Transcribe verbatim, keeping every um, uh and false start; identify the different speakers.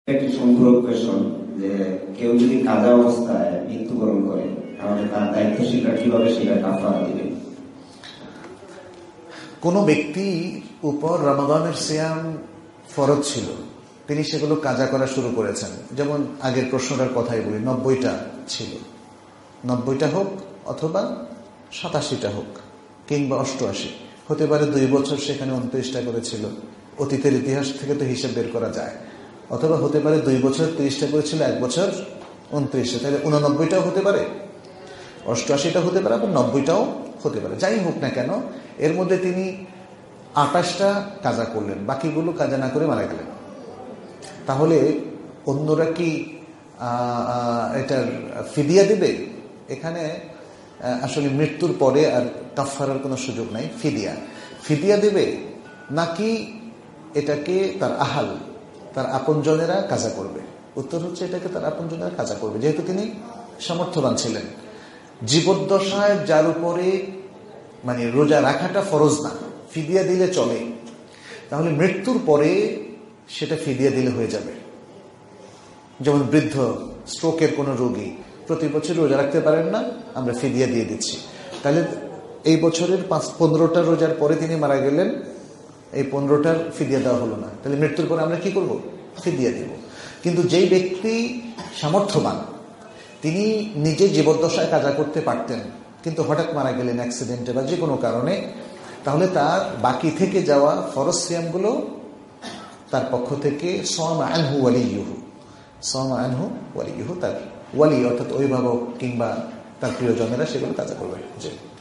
Speaker 1: একটি সম্পূরক কোয়েশন যে কেউ যদি কাজা অবস্থায় মৃত্যুবরণ করে তাহলে তার দায়িত্বশীলরা কিভাবে সেটা কাফারা দিবে?
Speaker 2: কোন ব্যক্তি উপর রমাদানের সিয়াম ফরজ ছিল, তিনি সেগুলো কাজা করা শুরু করেছেন। যেমন আগের প্রশ্নটার কথাই বলি, নব্বইটা ছিল, নব্বইটা হোক অথবা সাতাশিটা হোক কিংবা অষ্টআশি, হতে পারে দুই বছর সেখানে উনত্রিশটা করেছিল, অতীতের ইতিহাস থেকে তো হিসেব বের করা যায়। অথবা হতে পারে দুই বছর তিরিশটা করেছিল, এক বছর উনত্রিশটা, তাহলে উননব্বইটাও হতে পারে, অষ্টআশিটা হতে পারে, আবার নব্বইটাও হতে পারে। যাই হোক না কেন, এর মধ্যে তিনি আটাশটা কাজা করলেন, বাকিগুলো কাজা না করে মারা গেলেন। তাহলে অন্যরা কি এটার ফিদিয়া দিবে? এখানে আসলে মৃত্যুর পরে আর কাফারার কোনো সুযোগ নাই। ফিদিয়া ফিদিয়া দেবে নাকি এটাকে তার আহাল, তার আপনজনেরা কাজা করবে? উত্তর হচ্ছে এটাকে তার আপনজনেরা কাজা করবে, যেহেতু তিনি সামর্থ্যবান ছিলেন। জীবদ্দশায় যার উপরে মানে রোজা রাখাটা ফরজ না, ফিদিয়া দিলে চলে, তাহলে মৃত্যুর পরে সেটা ফিদিয়া দিলে হয়ে যাবে। যেমন বৃদ্ধ, স্ট্রোকের কোনো রোগী প্রতি বছর রোজা রাখতে পারেন না, আমরা ফিদিয়া দিয়ে দিচ্ছি। তাহলে এই বছরের পাঁচ পনেরোটা রোজার পরে তিনি মারা গেলেন, এই পনেরোটার ফিদিয়া দেওয়া হলো না, তাহলে মৃত্যুর পরে আমরা কি করব? ফিদিয়া দিব। কিন্তু যেই ব্যক্তি সামর্থ্যবান, তিনি নিজে জীবদ্দশায় কাজা করতে পারতেন, কিন্তু হঠাৎ মারা গেলেন অ্যাক্সিডেন্টে বা যে কোনো কারণে, তাহলে তার বাকি থেকে যাওয়া ফরজ সিয়ামগুলো তার পক্ষ থেকে সামা আনহু ওয়ালিয়ুহু, সামা আনহু ওয়ালিয়ুহু, তার ওয়ালি অর্থাৎ অভিভাবক কিংবা তার প্রিয়জনেরা সেগুলো কাজা করবে। জি।